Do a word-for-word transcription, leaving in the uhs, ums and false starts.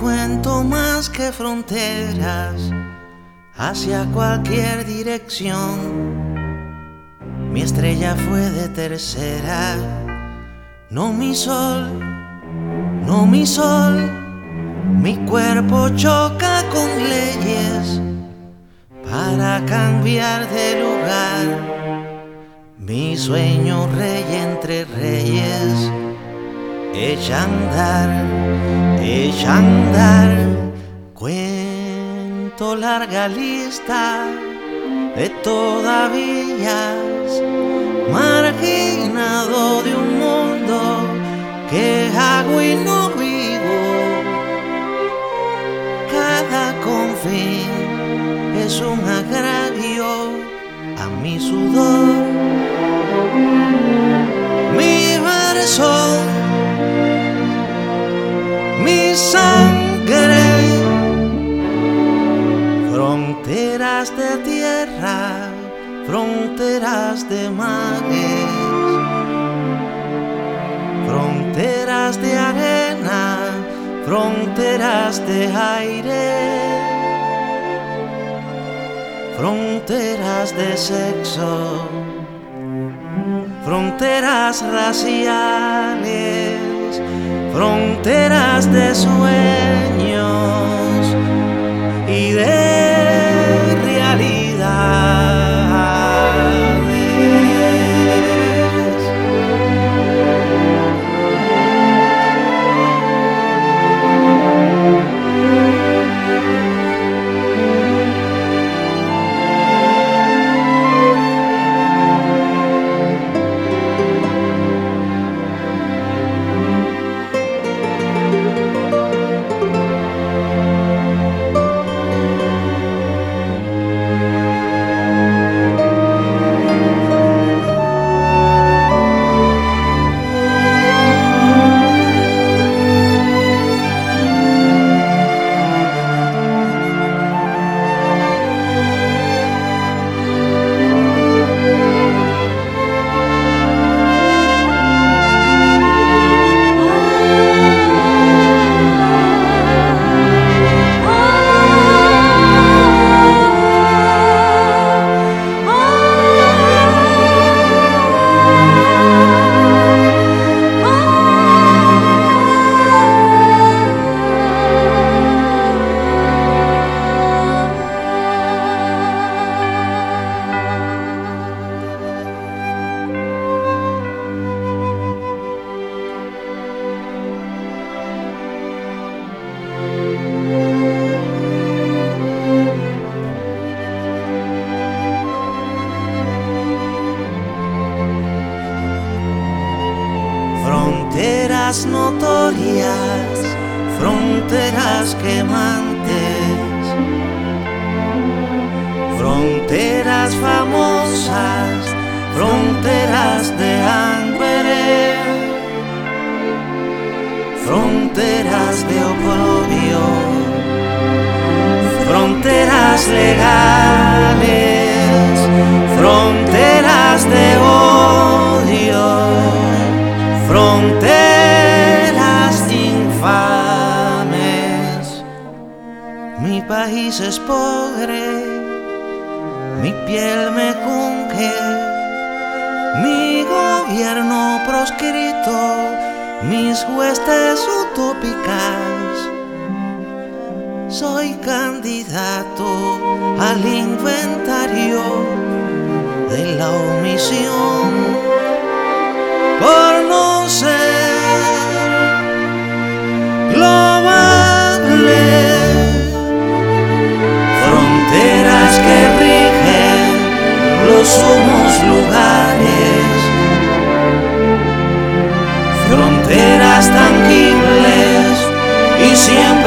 cuento más que fronteras hacia cualquier dirección. Mi estrella fue de tercera, no mi sol, no mi sol. Mi cuerpo choca con leyes para cambiar de lugar. Mi sueño rey entre reyes echa a andar, echa a andar. Cuento larga lista de todavías, marginado de un mundo que hago y no vivo. Cada confín es un agravio a mi sudor. Mi verso, mi sangre, fronteras de tierra, fronteras de mares, fronteras de arena, fronteras de aire, fronteras de sexo, fronteras raciales, fronteras de sueños y de realidades. Fronteras notorias, fronteras quemantes, fronteras famosas, fronteras de hambre, fronteras de oprobio, fronteras legales, fronteras de odio, fronteras infames. Mi país es pobre, mi piel me cunge, mi gobierno proscrito, mis huestes utópicas. Soy candidato al inventario de la omisión por no ser globales. Fronteras que rigen los humos lugares, fronteras tangibles y siempre